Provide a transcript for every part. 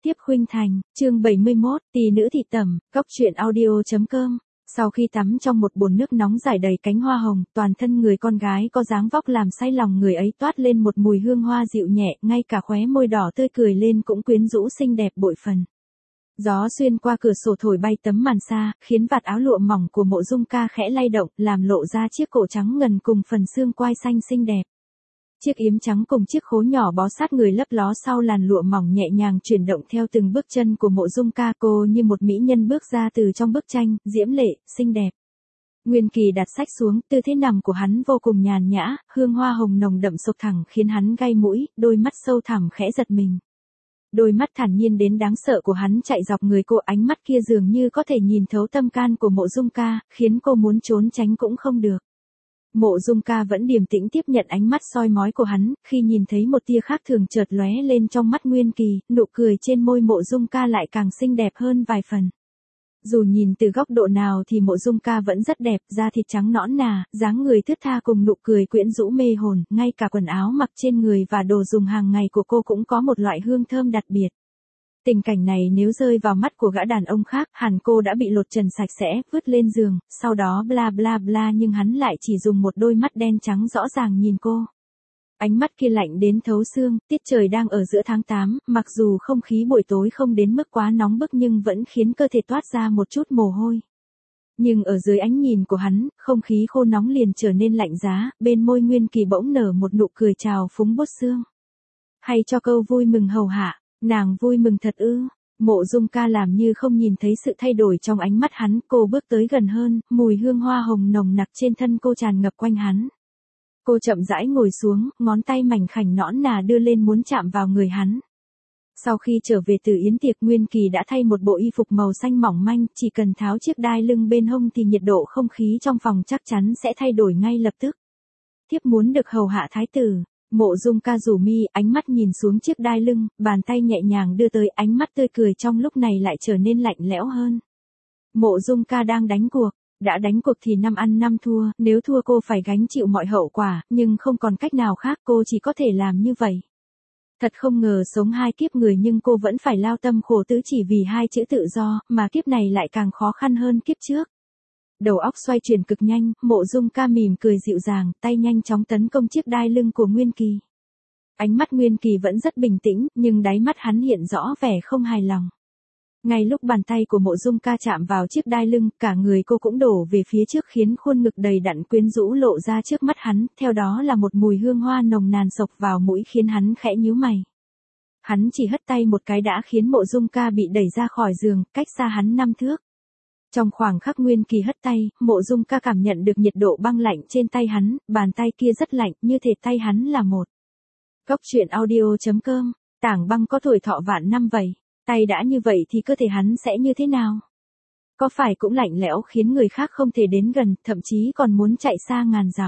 Tiếp Khuynh Thành, chương 71, tỷ nữ thị tẩm, góc truyện audio.com. Sau khi tắm trong một bồn nước nóng rải đầy cánh hoa hồng, toàn thân người con gái có dáng vóc làm say lòng người ấy toát lên một mùi hương hoa dịu nhẹ, ngay cả khóe môi đỏ tươi cười lên cũng quyến rũ xinh đẹp bội phần. Gió xuyên qua cửa sổ thổi bay tấm màn sa, khiến vạt áo lụa mỏng của Mộ Dung Ca khẽ lay động, làm lộ ra chiếc cổ trắng ngần cùng phần xương quai xanh xinh đẹp. Chiếc yếm trắng cùng chiếc khố nhỏ bó sát người lấp ló sau làn lụa mỏng nhẹ nhàng chuyển động theo từng bước chân của Mộ Dung Ca, cô như một mỹ nhân bước ra từ trong bức tranh, diễm lệ, xinh đẹp. Nguyên Kỳ đặt sách xuống, tư thế nằm của hắn vô cùng nhàn nhã, hương hoa hồng nồng đậm xộc thẳng khiến hắn gay mũi, đôi mắt sâu thẳm khẽ giật mình. Đôi mắt thản nhiên đến đáng sợ của hắn chạy dọc người cô, ánh mắt kia dường như có thể nhìn thấu tâm can của Mộ Dung Ca, khiến cô muốn trốn tránh cũng không được. Mộ Dung Ca vẫn điềm tĩnh tiếp nhận ánh mắt soi mói của hắn, khi nhìn thấy một tia khác thường chợt lóe lên trong mắt Nguyên Kỳ, nụ cười trên môi Mộ Dung Ca lại càng xinh đẹp hơn vài phần. Dù nhìn từ góc độ nào thì Mộ Dung Ca vẫn rất đẹp, da thịt trắng nõn nà, dáng người thướt tha cùng nụ cười quyến rũ mê hồn, ngay cả quần áo mặc trên người và đồ dùng hàng ngày của cô cũng có một loại hương thơm đặc biệt. Tình cảnh này nếu rơi vào mắt của gã đàn ông khác, hẳn cô đã bị lột trần sạch sẽ, vứt lên giường, sau đó bla bla bla, nhưng hắn lại chỉ dùng một đôi mắt đen trắng rõ ràng nhìn cô. Ánh mắt kia lạnh đến thấu xương, tiết trời đang ở giữa tháng 8, mặc dù không khí buổi tối không đến mức quá nóng bức nhưng vẫn khiến cơ thể toát ra một chút mồ hôi. Nhưng ở dưới ánh nhìn của hắn, không khí khô nóng liền trở nên lạnh giá, bên môi Nguyên Kỳ bỗng nở một nụ cười trào phúng buốt xương. Hay cho câu vui mừng hầu hạ. Nàng vui mừng thật ư? Mộ Dung Ca làm như không nhìn thấy sự thay đổi trong ánh mắt hắn, cô bước tới gần hơn, mùi hương hoa hồng nồng nặc trên thân cô tràn ngập quanh hắn. Cô chậm rãi ngồi xuống, ngón tay mảnh khảnh nõn nà đưa lên muốn chạm vào người hắn. Sau khi trở về từ yến tiệc, Nguyên Kỳ đã thay một bộ y phục màu xanh mỏng manh, chỉ cần tháo chiếc đai lưng bên hông thì nhiệt độ không khí trong phòng chắc chắn sẽ thay đổi ngay lập tức. Thiếp muốn được hầu hạ thái tử. Mộ Dung Ca rủ mi, ánh mắt nhìn xuống chiếc đai lưng, bàn tay nhẹ nhàng đưa tới, ánh mắt tươi cười trong lúc này lại trở nên lạnh lẽo hơn. Mộ Dung Ca đang đánh cuộc, đã đánh cuộc thì 5 ăn 5 thua, nếu thua cô phải gánh chịu mọi hậu quả, nhưng không còn cách nào khác, cô chỉ có thể làm như vậy. Thật không ngờ sống 2 kiếp người nhưng cô vẫn phải lao tâm khổ tứ chỉ vì 2 chữ tự do, mà kiếp này lại càng khó khăn hơn kiếp trước. Đầu óc xoay chuyển cực nhanh, Mộ Dung Ca mỉm cười dịu dàng, tay nhanh chóng tấn công chiếc đai lưng của Nguyên Kỳ. Ánh mắt Nguyên Kỳ vẫn rất bình tĩnh, nhưng đáy mắt hắn hiện rõ vẻ không hài lòng. Ngay lúc bàn tay của Mộ Dung Ca chạm vào chiếc đai lưng, cả người cô cũng đổ về phía trước khiến khuôn ngực đầy đặn quyến rũ lộ ra trước mắt hắn, theo đó là một mùi hương hoa nồng nàn xộc vào mũi khiến hắn khẽ nhíu mày. Hắn chỉ hất tay một cái đã khiến Mộ Dung Ca bị đẩy ra khỏi giường, cách xa hắn 5 thước. Trong khoảng khắc Nguyên Kỳ hất tay, Mộ Dung Ca cảm nhận được nhiệt độ băng lạnh trên tay hắn, bàn tay kia rất lạnh, như thể tay hắn là một. Góc truyện audio.com, tảng băng có tuổi thọ vạn năm vậy, tay đã như vậy thì cơ thể hắn sẽ như thế nào? Có phải cũng lạnh lẽo khiến người khác không thể đến gần, thậm chí còn muốn chạy xa ngàn dặm.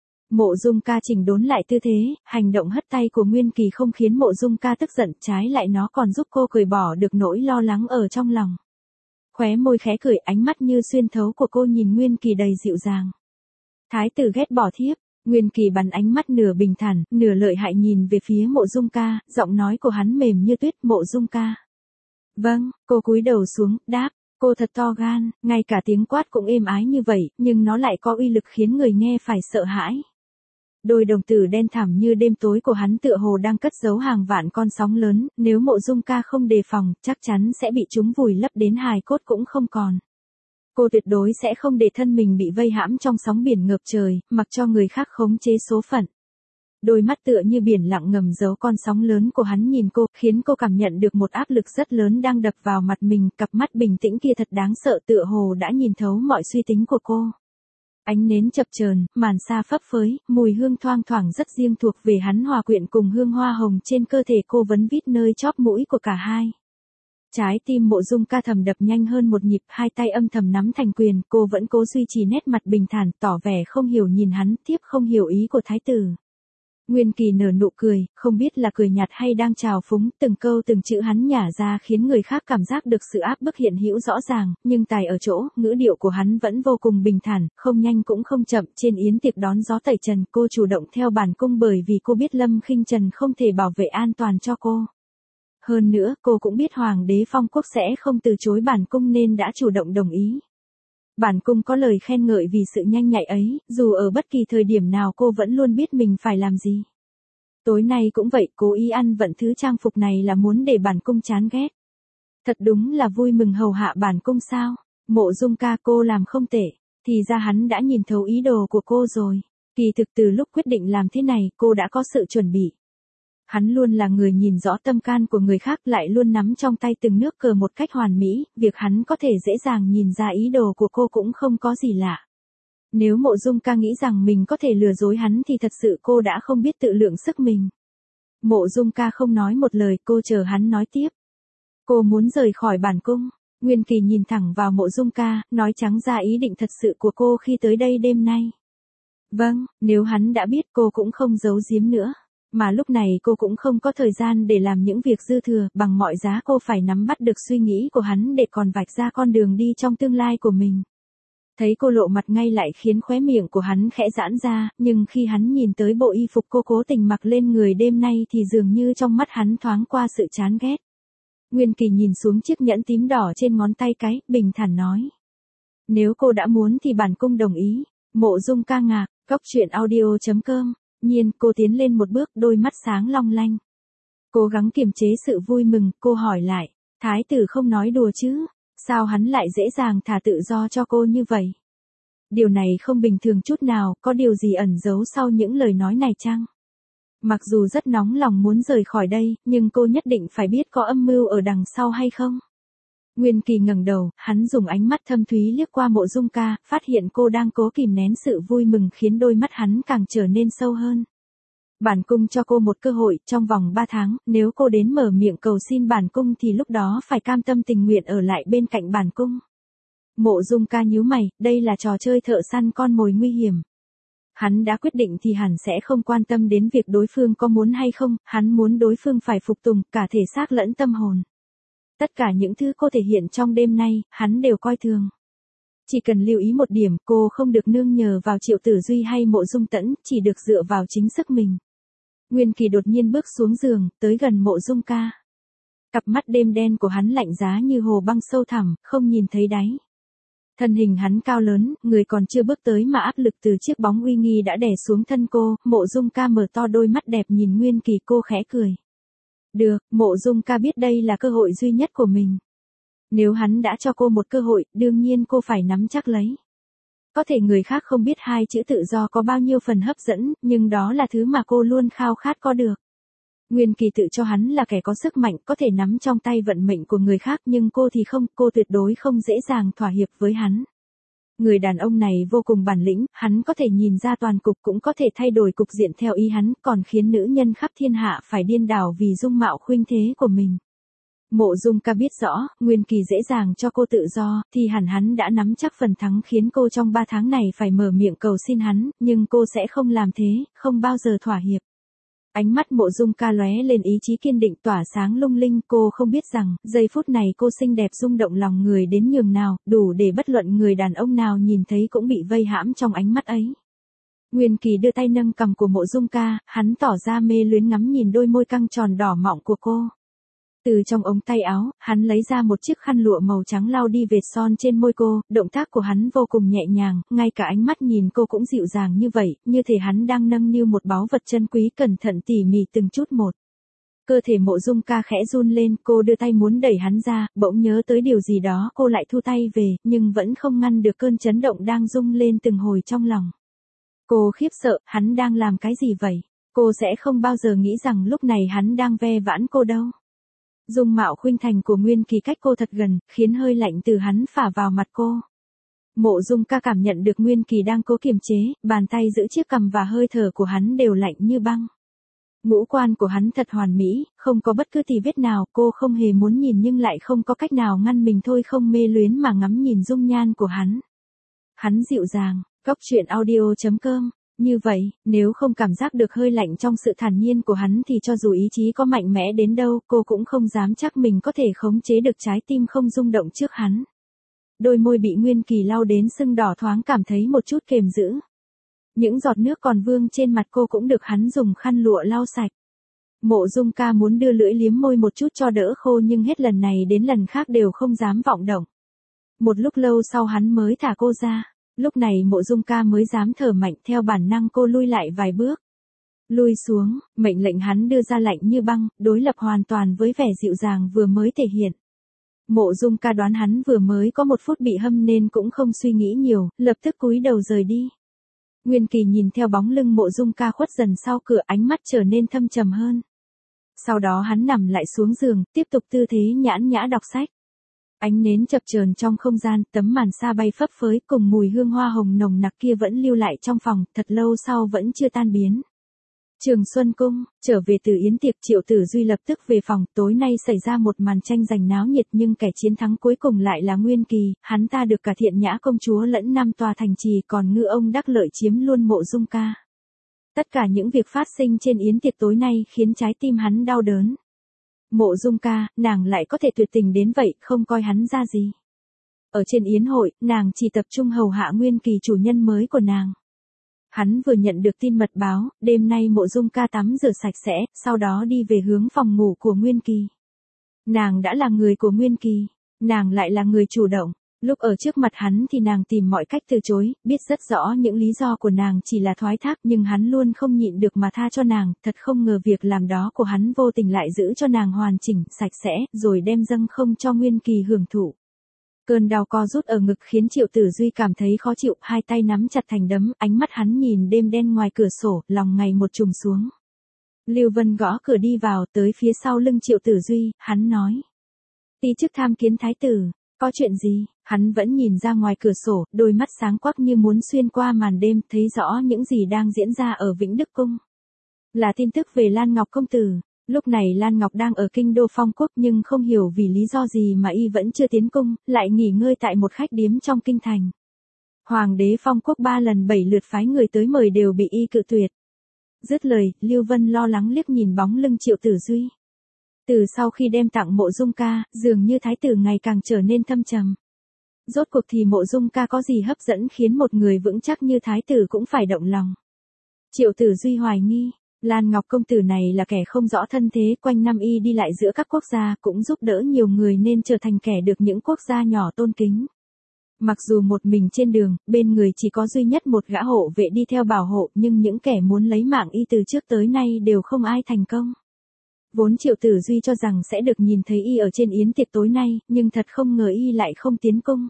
Mộ Dung Ca chỉnh đốn lại tư thế, hành động hất tay của Nguyên Kỳ không khiến Mộ Dung Ca tức giận, trái lại nó còn giúp cô cởi bỏ được nỗi lo lắng ở trong lòng. Khóe môi khẽ cười, ánh mắt như xuyên thấu của cô nhìn Nguyên Kỳ đầy dịu dàng. Thái tử ghét bỏ thiếp. Nguyên Kỳ bắn ánh mắt nửa bình thản, nửa lợi hại nhìn về phía Mộ Dung Ca, giọng nói của hắn mềm như tuyết. Mộ Dung Ca. Vâng, cô cúi đầu xuống, đáp, cô thật to gan, ngay cả tiếng quát cũng êm ái như vậy, nhưng nó lại có uy lực khiến người nghe phải sợ hãi. Đôi đồng tử đen thẳm như đêm tối của hắn tựa hồ đang cất giấu hàng vạn con sóng lớn, nếu Mộ Dung Ca không đề phòng, chắc chắn sẽ bị chúng vùi lấp đến hài cốt cũng không còn. Cô tuyệt đối sẽ không để thân mình bị vây hãm trong sóng biển ngập trời, mặc cho người khác khống chế số phận. Đôi mắt tựa như biển lặng ngầm giấu con sóng lớn của hắn nhìn cô, khiến cô cảm nhận được một áp lực rất lớn đang đập vào mặt mình, cặp mắt bình tĩnh kia thật đáng sợ, tựa hồ đã nhìn thấu mọi suy tính của cô. Ánh nến chập chờn, màn sa phấp phới, mùi hương thoang thoảng rất riêng thuộc về hắn hòa quyện cùng hương hoa hồng trên cơ thể cô vấn vít nơi chóp mũi của cả hai. Trái tim Mộ Dung Ca thầm đập nhanh hơn một nhịp, hai tay âm thầm nắm thành quyền, cô vẫn cố duy trì nét mặt bình thản, tỏ vẻ không hiểu nhìn hắn, tiếp không hiểu ý của thái tử. Nguyên Kỳ nở nụ cười, không biết là cười nhạt hay đang trào phúng, từng câu từng chữ hắn nhả ra khiến người khác cảm giác được sự áp bức hiện hữu rõ ràng, nhưng tài ở chỗ, ngữ điệu của hắn vẫn vô cùng bình thản, không nhanh cũng không chậm. Trên yến tiệc đón gió tẩy trần, cô chủ động theo bản cung bởi vì cô biết Lâm Khinh Trần không thể bảo vệ an toàn cho cô. Hơn nữa, cô cũng biết Hoàng đế Phong Quốc sẽ không từ chối bản cung nên đã chủ động đồng ý. Bản cung có lời khen ngợi vì sự nhanh nhạy ấy, dù ở bất kỳ thời điểm nào cô vẫn luôn biết mình phải làm gì. Tối nay cũng vậy, cố ý ăn vận thứ trang phục này là muốn để bản cung chán ghét. Thật đúng là vui mừng hầu hạ bản cung sao. Mộ Dung ca, cô làm không tệ. Thì ra hắn đã nhìn thấu ý đồ của cô rồi. Kỳ thực từ lúc quyết định làm thế này, cô đã có sự chuẩn bị. Hắn luôn là người nhìn rõ tâm can của người khác, lại luôn nắm trong tay từng nước cờ một cách hoàn mỹ, việc hắn có thể dễ dàng nhìn ra ý đồ của cô cũng không có gì lạ. Nếu Mộ Dung ca nghĩ rằng mình có thể lừa dối hắn thì thật sự cô đã không biết tự lượng sức mình. Mộ Dung ca không nói một lời, cô chờ hắn nói tiếp. Cô muốn rời khỏi bản cung. Nguyên Kỳ nhìn thẳng vào Mộ Dung ca, nói trắng ra ý định thật sự của cô khi tới đây đêm nay. Vâng, nếu hắn đã biết cô cũng không giấu giếm nữa. Mà lúc này cô cũng không có thời gian để làm những việc dư thừa, bằng mọi giá cô phải nắm bắt được suy nghĩ của hắn để còn vạch ra con đường đi trong tương lai của mình. Thấy cô lộ mặt ngay lại khiến khóe miệng của hắn khẽ giãn ra, nhưng khi hắn nhìn tới bộ y phục cô cố tình mặc lên người đêm nay thì dường như trong mắt hắn thoáng qua sự chán ghét. Nguyên Kỳ nhìn xuống chiếc nhẫn tím đỏ trên ngón tay cái, bình thản nói. Nếu cô đã muốn thì bản cung đồng ý. Mộ Dung ca ngạc, Cóc Truyện Audio.com. Nhiên, cô tiến lên một bước, đôi mắt sáng long lanh. Cố gắng kiềm chế sự vui mừng, cô hỏi lại. Thái tử không nói đùa chứ? Sao hắn lại dễ dàng thả tự do cho cô như vậy? Điều này không bình thường chút nào, có điều gì ẩn giấu sau những lời nói này chăng? Mặc dù rất nóng lòng muốn rời khỏi đây, nhưng cô nhất định phải biết có âm mưu ở đằng sau hay không? Nguyên Kỳ ngẩng đầu, hắn dùng ánh mắt thâm thúy liếc qua Mộ Dung ca, phát hiện cô đang cố kìm nén sự vui mừng khiến đôi mắt hắn càng trở nên sâu hơn. Bản cung cho cô một cơ hội, trong vòng 3 tháng, nếu cô đến mở miệng cầu xin bản cung thì lúc đó phải cam tâm tình nguyện ở lại bên cạnh bản cung. Mộ Dung ca nhíu mày, đây là trò chơi thợ săn con mồi nguy hiểm. Hắn đã quyết định thì hẳn sẽ không quan tâm đến việc đối phương có muốn hay không, hắn muốn đối phương phải phục tùng, cả thể xác lẫn tâm hồn. Tất cả những thứ cô thể hiện trong đêm nay, hắn đều coi thường. Chỉ cần lưu ý một điểm, cô không được nương nhờ vào Triệu Tử Duy hay Mộ Dung Tẫn, chỉ được dựa vào chính sức mình. Nguyên Kỳ đột nhiên bước xuống giường, tới gần Mộ Dung ca. Cặp mắt đêm đen của hắn lạnh giá như hồ băng sâu thẳm, không nhìn thấy đáy. Thân hình hắn cao lớn, người còn chưa bước tới mà áp lực từ chiếc bóng uy nghi đã đè xuống thân cô. Mộ Dung ca mở to đôi mắt đẹp nhìn Nguyên Kỳ, cô khẽ cười. Được, Mộ Dung ca biết đây là cơ hội duy nhất của mình. Nếu hắn đã cho cô một cơ hội, đương nhiên cô phải nắm chắc lấy. Có thể người khác không biết hai chữ tự do có bao nhiêu phần hấp dẫn, nhưng đó là thứ mà cô luôn khao khát có được. Nguyên Kỳ tự cho hắn là kẻ có sức mạnh, có thể nắm trong tay vận mệnh của người khác, nhưng cô thì không, cô tuyệt đối không dễ dàng thỏa hiệp với hắn. Người đàn ông này vô cùng bản lĩnh, hắn có thể nhìn ra toàn cục, cũng có thể thay đổi cục diện theo ý hắn, còn khiến nữ nhân khắp thiên hạ phải điên đảo vì dung mạo khuynh thế của mình. Mộ Dung ca biết rõ, Nguyên Kỳ dễ dàng cho cô tự do, thì hẳn hắn đã nắm chắc phần thắng khiến cô trong 3 tháng này phải mở miệng cầu xin hắn, nhưng cô sẽ không làm thế, không bao giờ thỏa hiệp. Ánh mắt Mộ Dung ca lóe lên ý chí kiên định tỏa sáng lung linh, cô không biết rằng, giây phút này cô xinh đẹp rung động lòng người đến nhường nào, đủ để bất luận người đàn ông nào nhìn thấy cũng bị vây hãm trong ánh mắt ấy. Nguyên Kỳ đưa tay nâng cằm của Mộ Dung ca, hắn tỏ ra mê luyến ngắm nhìn đôi môi căng tròn đỏ mọng của cô. Từ trong ống tay áo, hắn lấy ra một chiếc khăn lụa màu trắng lau đi vệt son trên môi cô, động tác của hắn vô cùng nhẹ nhàng, ngay cả ánh mắt nhìn cô cũng dịu dàng như vậy, như thể hắn đang nâng niu một báu vật chân quý cẩn thận tỉ mỉ từng chút một. Cơ thể Mộ Dung ca khẽ run lên, cô đưa tay muốn đẩy hắn ra, bỗng nhớ tới điều gì đó, cô lại thu tay về, nhưng vẫn không ngăn được cơn chấn động đang rung lên từng hồi trong lòng. Cô khiếp sợ, hắn đang làm cái gì vậy? Cô sẽ không bao giờ nghĩ rằng lúc này hắn đang ve vãn cô đâu. Dung mạo khuynh thành của Nguyên Kỳ cách cô thật gần, khiến hơi lạnh từ hắn phả vào mặt cô. Mộ Dung ca cảm nhận được Nguyên Kỳ đang cố kiềm chế, bàn tay giữ chiếc cằm và hơi thở của hắn đều lạnh như băng. Ngũ quan của hắn thật hoàn mỹ, không có bất cứ tì vết nào, cô không hề muốn nhìn nhưng lại không có cách nào ngăn mình thôi, không mê luyến mà ngắm nhìn dung nhan của hắn. Hắn dịu dàng, Cóc Truyện Audio.com. Như vậy, nếu không cảm giác được hơi lạnh trong sự thản nhiên của hắn thì cho dù ý chí có mạnh mẽ đến đâu, cô cũng không dám chắc mình có thể khống chế được trái tim không rung động trước hắn. Đôi môi bị Nguyên Kỳ lau đến sưng đỏ thoáng cảm thấy một chút kềm giữ. Những giọt nước còn vương trên mặt cô cũng được hắn dùng khăn lụa lau sạch. Mộ Dung Ca muốn đưa lưỡi liếm môi một chút cho đỡ khô nhưng hết lần này đến lần khác đều không dám vọng động. Một lúc lâu sau hắn mới thả cô ra, lúc này Mộ Dung Ca mới dám thở mạnh, theo bản năng cô lui lại vài bước. Lui xuống, mệnh lệnh hắn đưa ra lạnh như băng, đối lập hoàn toàn với vẻ dịu dàng vừa mới thể hiện. Mộ Dung Ca đoán hắn vừa mới có 1 phút bị hâm nên cũng không suy nghĩ nhiều, lập tức cúi đầu rời đi. Nguyên Kỳ nhìn theo bóng lưng Mộ Dung Ca khuất dần sau cửa, ánh mắt trở nên thâm trầm hơn. Sau đó hắn nằm lại xuống giường, tiếp tục tư thế nhãn nhã đọc sách. Ánh nến chập chờn trong không gian, tấm màn sa bay phấp phới cùng mùi hương hoa hồng nồng nặc kia vẫn lưu lại trong phòng, thật lâu sau vẫn chưa tan biến. Trường Xuân Cung, trở về từ yến tiệc, Triệu Tử Duy lập tức về phòng, tối nay xảy ra một màn tranh giành náo nhiệt nhưng kẻ chiến thắng cuối cùng lại là Nguyên Kỳ, hắn ta được cả Thiện Nhã công chúa lẫn 5 tòa thành trì, còn Ngư ông đắc lợi chiếm luôn Mộ Dung Ca. Tất cả những việc phát sinh trên yến tiệc tối nay khiến trái tim hắn đau đớn. Mộ Dung Ca, nàng lại có thể tuyệt tình đến vậy, không coi hắn ra gì. Ở trên yến hội, nàng chỉ tập trung hầu hạ Nguyên Kỳ chủ nhân mới của nàng. Hắn vừa nhận được tin mật báo, đêm nay Mộ Dung Ca tắm rửa sạch sẽ, sau đó đi về hướng phòng ngủ của Nguyên Kỳ. Nàng đã là người của Nguyên Kỳ, nàng lại là người chủ động. Lúc ở trước mặt hắn thì nàng tìm mọi cách từ chối, biết rất rõ những lý do của nàng chỉ là thoái thác nhưng hắn luôn không nhịn được mà tha cho nàng, thật không ngờ việc làm đó của hắn vô tình lại giữ cho nàng hoàn chỉnh, sạch sẽ, rồi đem dâng không cho Nguyên Kỳ hưởng thụ. Cơn đau co rút ở ngực khiến Triệu Tử Duy cảm thấy khó chịu, hai tay nắm chặt thành đấm, ánh mắt hắn nhìn đêm đen ngoài cửa sổ, lòng ngày một trùng xuống. Lưu Vân gõ cửa đi vào, tới phía sau lưng Triệu Tử Duy, hắn nói. Ti chức tham kiến thái tử, có chuyện gì? Hắn vẫn nhìn ra ngoài cửa sổ, đôi mắt sáng quắc như muốn xuyên qua màn đêm, thấy rõ những gì đang diễn ra ở Vĩnh Đức Cung. Là tin tức về Lan Ngọc công tử. Lúc này Lan Ngọc đang ở kinh đô Phong Quốc nhưng không hiểu vì lý do gì mà y vẫn chưa tiến cung, lại nghỉ ngơi tại một khách điếm trong kinh thành. Hoàng đế Phong Quốc 3 lần 7 lượt phái người tới mời đều bị y cự tuyệt. Dứt lời, Lưu Vân lo lắng liếc nhìn bóng lưng Triệu Tử Duy. Từ sau khi đem tặng Mộ Dung Ca, dường như thái tử ngày càng trở nên thâm trầm. Rốt cuộc thì Mộ Dung Ca có gì hấp dẫn khiến một người vững chắc như thái tử cũng phải động lòng. Triệu Tử Duy hoài nghi. Lan Ngọc công tử này là kẻ không rõ thân thế, quanh năm y đi lại giữa các quốc gia, cũng giúp đỡ nhiều người nên trở thành kẻ được những quốc gia nhỏ tôn kính. Mặc dù một mình trên đường, bên người chỉ có duy nhất một gã hộ vệ đi theo bảo hộ, nhưng những kẻ muốn lấy mạng y từ trước tới nay đều không ai thành công. Vốn Triệu Tử Duy cho rằng sẽ được nhìn thấy y ở trên yến tiệc tối nay, nhưng thật không ngờ y lại không tiến cung.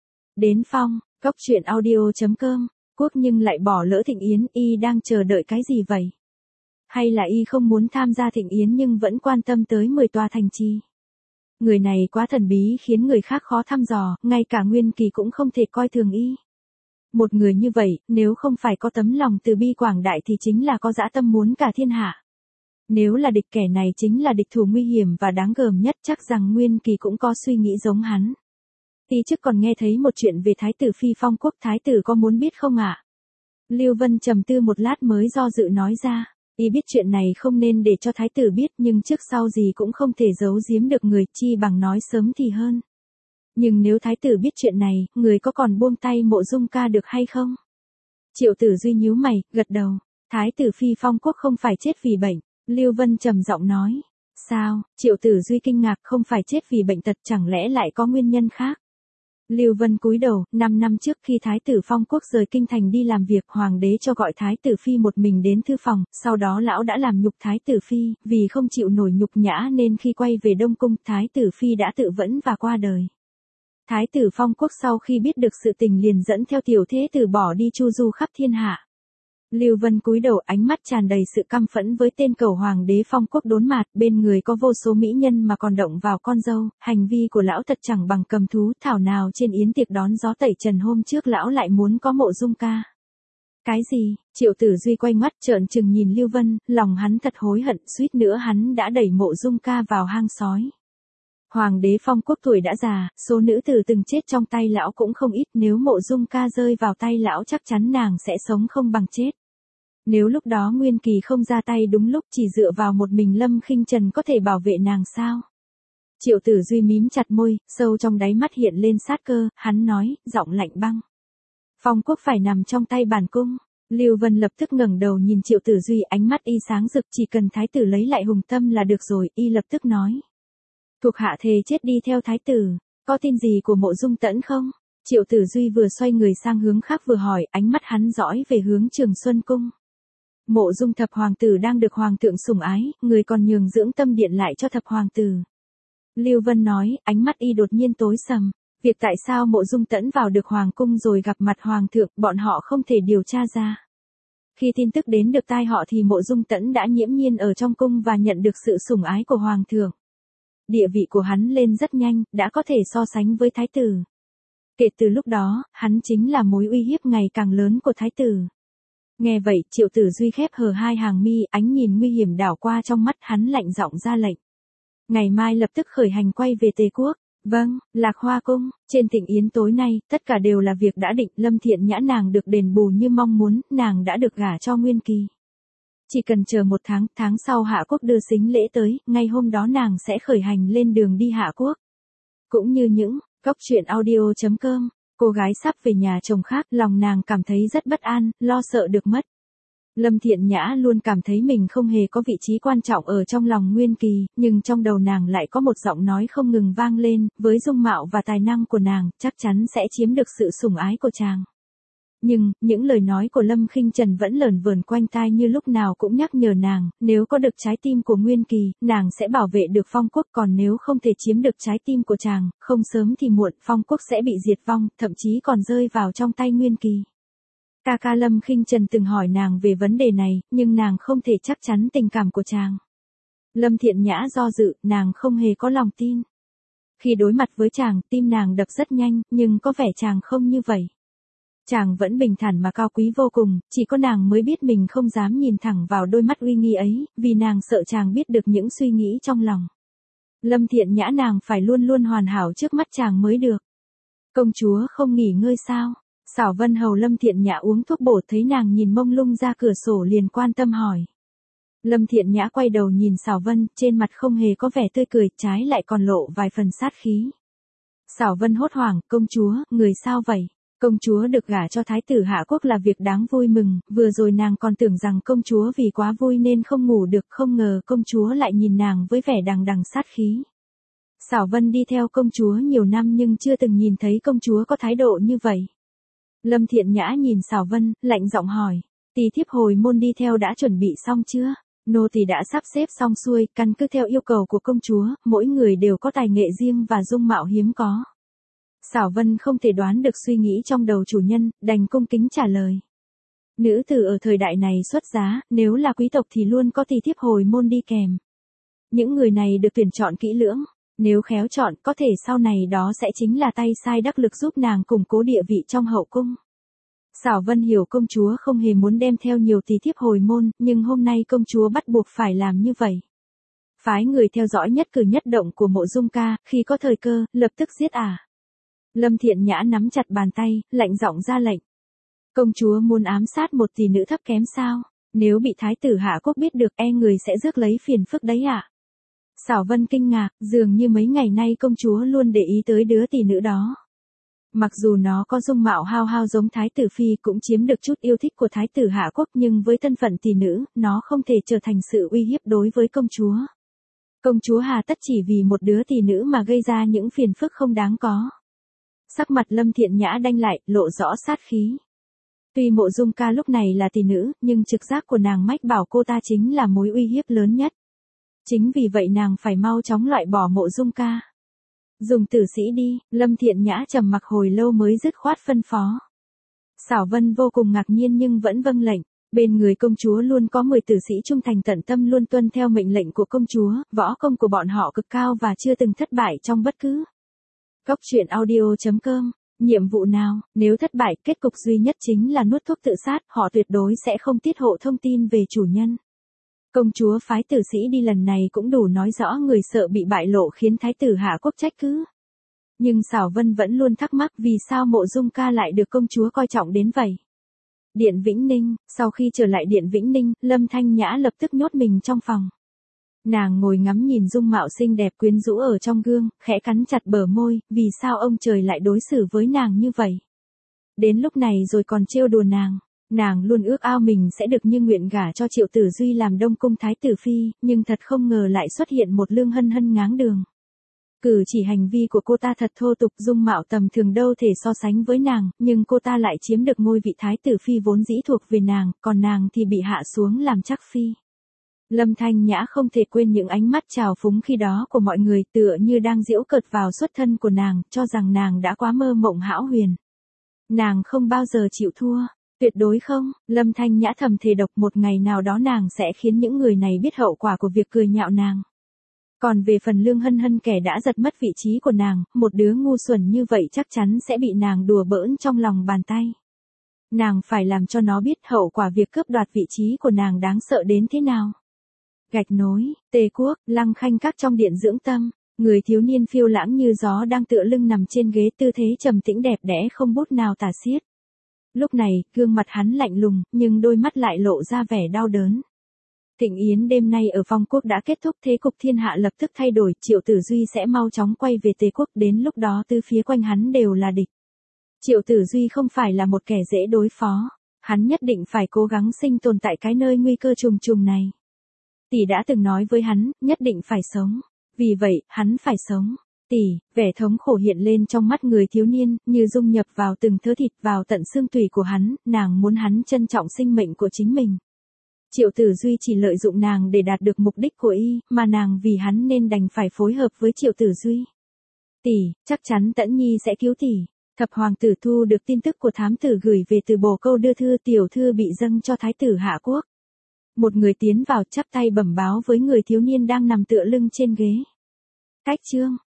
Đến Phong, Cốc Truyện Audio.com, Quốc nhưng lại bỏ lỡ thịnh yến, y đang chờ đợi cái gì vậy? Hay là y không muốn tham gia thịnh yến nhưng vẫn quan tâm tới 10 tòa thành trì? Người này quá thần bí khiến người khác khó thăm dò, ngay cả Nguyên Kỳ cũng không thể coi thường y. Một người như vậy, nếu không phải có tấm lòng từ bi quảng đại thì chính là có dã tâm muốn cả thiên hạ. Nếu là địch, kẻ này chính là địch thủ nguy hiểm và đáng gờm nhất, chắc rằng Nguyên Kỳ cũng có suy nghĩ giống hắn. Ti chức còn nghe thấy một chuyện về Thái tử Phi Phong Quốc, thái tử có muốn biết không ạ? Lưu Vân trầm tư một lát mới do dự nói ra. Y biết chuyện này không nên để cho thái tử biết nhưng trước sau gì cũng không thể giấu giếm được người, chi bằng nói sớm thì hơn. Nhưng nếu thái tử biết chuyện này, người có còn buông tay Mộ Dung Ca được hay không? Triệu Tử Duy nhíu mày, gật đầu. Thái tử Phi Phong Quốc không phải chết vì bệnh. Lưu Vân trầm giọng nói. Sao? Triệu Tử Duy kinh ngạc, không phải chết vì bệnh tật, chẳng lẽ lại có nguyên nhân khác? Lưu Vân cúi đầu, 5 năm trước khi Thái tử Phong Quốc rời kinh thành đi làm việc, hoàng đế cho gọi Thái tử Phi một mình đến thư phòng, sau đó lão đã làm nhục Thái tử Phi, vì không chịu nổi nhục nhã nên khi quay về Đông Cung, Thái tử Phi đã tự vẫn và qua đời. Thái tử Phong Quốc sau khi biết được sự tình liền dẫn theo tiểu thế tử bỏ đi chu du khắp thiên hạ. Lưu Vân cúi đầu, ánh mắt tràn đầy sự căm phẫn với tên cẩu hoàng đế Phong Quốc đốn mạt, bên người có vô số mỹ nhân mà còn động vào con dâu, hành vi của lão thật chẳng bằng cầm thú, thảo nào trên yến tiệc đón gió tẩy trần hôm trước lão lại muốn có Mộ Dung Ca. Cái gì? Triệu Tử Duy quay mắt trợn trừng nhìn Lưu Vân, lòng hắn thật hối hận, suýt nữa hắn đã đẩy Mộ Dung Ca vào hang sói. Hoàng đế Phong Quốc tuổi đã già, số nữ tử từng chết trong tay lão cũng không ít, nếu Mộ Dung Ca rơi vào tay lão chắc chắn nàng sẽ sống không bằng chết. Nếu lúc đó Nguyên Kỳ không ra tay đúng lúc, chỉ dựa vào một mình Lâm Khinh Trần có thể bảo vệ nàng sao? Triệu Tử Duy mím chặt môi, sâu trong đáy mắt hiện lên sát cơ, hắn nói, giọng lạnh băng. Phong Quốc phải nằm trong tay bản cung. Lưu Vân lập tức ngẩng đầu nhìn Triệu Tử Duy, ánh mắt y sáng rực, chỉ cần thái tử lấy lại hùng tâm là được rồi, y lập tức nói. Thuộc hạ thề chết đi theo thái tử, có tin gì của Mộ Dung Tẫn không? Triệu Tử Duy vừa xoay người sang hướng khác vừa hỏi, ánh mắt hắn dõi về hướng Trường Xuân Cung. Mộ Dung thập hoàng tử đang được hoàng thượng sủng ái, người còn nhường dưỡng tâm điện lại cho thập hoàng tử. Lưu Vân nói, ánh mắt y đột nhiên tối sầm. Việc tại sao Mộ Dung Tẫn vào được hoàng cung rồi gặp mặt hoàng thượng, bọn họ không thể điều tra ra. Khi tin tức đến được tai họ thì Mộ Dung Tẫn đã nhiễm nhiên ở trong cung và nhận được sự sủng ái của hoàng thượng. Địa vị của hắn lên rất nhanh, đã có thể so sánh với thái tử. Kể từ lúc đó, hắn chính là mối uy hiếp ngày càng lớn của thái tử. Nghe vậy, Triệu Tử Duy khép hờ hai hàng mi, ánh nhìn nguy hiểm đảo qua trong mắt, hắn lạnh giọng ra lệnh. Ngày mai lập tức khởi hành quay về Tề Quốc. Vâng, Lạc Hoa Cung, trên Tịnh Yến tối nay, tất cả đều là việc đã định, Lâm Thiện Nhã nàng được đền bù như mong muốn, nàng đã được gả cho Nguyên Kỳ. Chỉ cần chờ một tháng sau Hạ Quốc đưa sính lễ tới, ngay hôm đó nàng sẽ khởi hành lên đường đi Hạ Quốc. Cũng như những, Cóc Truyện Audio.com, cô gái sắp về nhà chồng khác, lòng nàng cảm thấy rất bất an, lo sợ được mất. Lâm Thiện Nhã luôn cảm thấy mình không hề có vị trí quan trọng ở trong lòng Nguyên Kỳ, nhưng trong đầu nàng lại có một giọng nói không ngừng vang lên, với dung mạo và tài năng của nàng, chắc chắn sẽ chiếm được sự sủng ái của chàng. Nhưng, những lời nói của Lâm Khinh Trần vẫn lởn vởn quanh tai như lúc nào cũng nhắc nhở nàng, nếu có được trái tim của Nguyên Kỳ, nàng sẽ bảo vệ được Phong Quốc, còn nếu không thể chiếm được trái tim của chàng, không sớm thì muộn, Phong Quốc sẽ bị diệt vong, thậm chí còn rơi vào trong tay Nguyên Kỳ. Ca Lâm Khinh Trần từng hỏi nàng về vấn đề này, nhưng nàng không thể chắc chắn tình cảm của chàng. Lâm Thiện Nhã do dự, nàng không hề có lòng tin. Khi đối mặt với chàng, tim nàng đập rất nhanh, nhưng có vẻ chàng không như vậy. Chàng vẫn bình thản mà cao quý vô cùng, chỉ có nàng mới biết mình không dám nhìn thẳng vào đôi mắt uy nghi ấy, vì nàng sợ chàng biết được những suy nghĩ trong lòng. Lâm Thiện Nhã nàng phải luôn luôn hoàn hảo trước mắt chàng mới được. Công chúa không nghỉ ngơi sao? Xảo Vân hầu Lâm Thiện Nhã uống thuốc bổ, thấy nàng nhìn mông lung ra cửa sổ liền quan tâm hỏi. Lâm Thiện Nhã quay đầu nhìn Xảo Vân, trên mặt không hề có vẻ tươi cười, trái lại còn lộ vài phần sát khí. Xảo Vân hốt hoảng, công chúa, người sao vậy? Công chúa được gả cho thái tử Hạ Quốc là việc đáng vui mừng, vừa rồi nàng còn tưởng rằng công chúa vì quá vui nên không ngủ được, không ngờ công chúa lại nhìn nàng với vẻ đằng đằng sát khí. Xảo Vân đi theo công chúa nhiều năm nhưng chưa từng nhìn thấy công chúa có thái độ như vậy. Lâm Thiện Nhã nhìn Xảo Vân, lạnh giọng hỏi, tỳ thiếp hồi môn đi theo đã chuẩn bị xong chưa? Nô tỳ đã sắp xếp xong xuôi, căn cứ theo yêu cầu của công chúa, mỗi người đều có tài nghệ riêng và dung mạo hiếm có. Xảo Vân không thể đoán được suy nghĩ trong đầu chủ nhân, đành cung kính trả lời. Nữ tử ở thời đại này xuất giá, nếu là quý tộc thì luôn có tỳ thiếp hồi môn đi kèm. Những người này được tuyển chọn kỹ lưỡng, nếu khéo chọn có thể sau này đó sẽ chính là tay sai đắc lực giúp nàng củng cố địa vị trong hậu cung. Xảo Vân hiểu công chúa không hề muốn đem theo nhiều tỳ thiếp hồi môn, nhưng hôm nay công chúa bắt buộc phải làm như vậy. Phái người theo dõi nhất cử nhất động của Mộ Dung ca, khi có thời cơ, lập tức giết ả. Lâm Thiện Nhã nắm chặt bàn tay, lạnh giọng ra lệnh. Công chúa muốn ám sát một tỷ nữ thấp kém sao? Nếu bị thái tử Hạ Quốc biết được e người sẽ rước lấy phiền phức đấy ạ. Xảo Vân kinh ngạc, dường như mấy ngày nay công chúa luôn để ý tới đứa tỷ nữ đó. Mặc dù nó có dung mạo hao hao giống thái tử phi cũng chiếm được chút yêu thích của thái tử Hạ Quốc nhưng với thân phận tỷ nữ, nó không thể trở thành sự uy hiếp đối với công chúa. Công chúa hà tất chỉ vì một đứa tỷ nữ mà gây ra những phiền phức không đáng có. Sắc mặt Lâm Thiện Nhã đanh lại, lộ rõ sát khí. Tuy Mộ Dung ca lúc này là tỷ nữ, nhưng trực giác của nàng mách bảo cô ta chính là mối uy hiếp lớn nhất. Chính vì vậy nàng phải mau chóng loại bỏ Mộ Dung ca. Dùng tử sĩ đi, Lâm Thiện Nhã trầm mặc hồi lâu mới dứt khoát phân phó. Xảo Vân vô cùng ngạc nhiên nhưng vẫn vâng lệnh. Bên người công chúa luôn có 10 tử sĩ trung thành tận tâm luôn tuân theo mệnh lệnh của công chúa, võ công của bọn họ cực cao và chưa từng thất bại trong bất cứ. Cóc Truyện Audio.com, nhiệm vụ nào, nếu thất bại, kết cục duy nhất chính là nuốt thuốc tự sát, họ tuyệt đối sẽ không tiết lộ thông tin về chủ nhân. Công chúa phái tử sĩ đi lần này cũng đủ nói rõ người sợ bị bại lộ khiến thái tử Hạ Quốc trách cứ. Nhưng Xảo Vân vẫn luôn thắc mắc vì sao Mộ Dung ca lại được công chúa coi trọng đến vậy. Điện Vĩnh Ninh, sau khi trở lại Điện Vĩnh Ninh, Lâm Thanh Nhã lập tức nhốt mình trong phòng. Nàng ngồi ngắm nhìn dung mạo xinh đẹp quyến rũ ở trong gương, khẽ cắn chặt bờ môi, vì sao ông trời lại đối xử với nàng như vậy. Đến lúc này rồi còn trêu đùa nàng. Nàng luôn ước ao mình sẽ được như nguyện gả cho Triệu Tử Duy làm Đông Cung Thái Tử Phi, nhưng thật không ngờ lại xuất hiện một Lương Hân Hân ngáng đường. Cử chỉ hành vi của cô ta thật thô tục, dung mạo tầm thường đâu thể so sánh với nàng, nhưng cô ta lại chiếm được ngôi vị Thái Tử Phi vốn dĩ thuộc về nàng, còn nàng thì bị hạ xuống làm chắc phi. Lâm Thanh Nhã không thể quên những ánh mắt trào phúng khi đó của mọi người, tựa như đang giễu cợt vào xuất thân của nàng, cho rằng nàng đã quá mơ mộng hão huyền. Nàng không bao giờ chịu thua. Tuyệt đối không, Lâm Thanh Nhã thầm thề độc, một ngày nào đó nàng sẽ khiến những người này biết hậu quả của việc cười nhạo nàng. Còn về phần Lương Hân Hân, kẻ đã giật mất vị trí của nàng, một đứa ngu xuẩn như vậy chắc chắn sẽ bị nàng đùa bỡn trong lòng bàn tay. Nàng phải làm cho nó biết hậu quả việc cướp đoạt vị trí của nàng đáng sợ đến thế nào. Gạch nối, Tề Quốc, Lăng Khanh Các trong điện dưỡng tâm, người thiếu niên phiêu lãng như gió đang tựa lưng nằm trên ghế, tư thế trầm tĩnh đẹp đẽ không bút nào tả xiết. Lúc này, gương mặt hắn lạnh lùng, nhưng đôi mắt lại lộ ra vẻ đau đớn. Thịnh yến đêm nay ở Phong Quốc đã kết thúc, thế cục thiên hạ lập tức thay đổi, Triệu Tử Duy sẽ mau chóng quay về Tề Quốc, đến lúc đó tứ phía quanh hắn đều là địch. Triệu Tử Duy không phải là một kẻ dễ đối phó, hắn nhất định phải cố gắng sinh tồn tại cái nơi nguy cơ trùng trùng này. Tỷ đã từng nói với hắn, nhất định phải sống, vì vậy, hắn phải sống. Tỷ, vẻ thống khổ hiện lên trong mắt người thiếu niên, như dung nhập vào từng thớ thịt, vào tận xương tủy của hắn, nàng muốn hắn trân trọng sinh mệnh của chính mình. Triệu Tử Duy chỉ lợi dụng nàng để đạt được mục đích của y, mà nàng vì hắn nên đành phải phối hợp với Triệu Tử Duy. Tỷ, chắc chắn Tẫn Nhi sẽ cứu tỷ. Thập hoàng tử thu được tin tức của thám tử gửi về từ Bồ Câu đưa thư, tiểu thư bị dâng cho Thái tử Hạ Quốc. Một người tiến vào chắp tay bẩm báo với người thiếu niên đang nằm tựa lưng trên ghế. Cách chương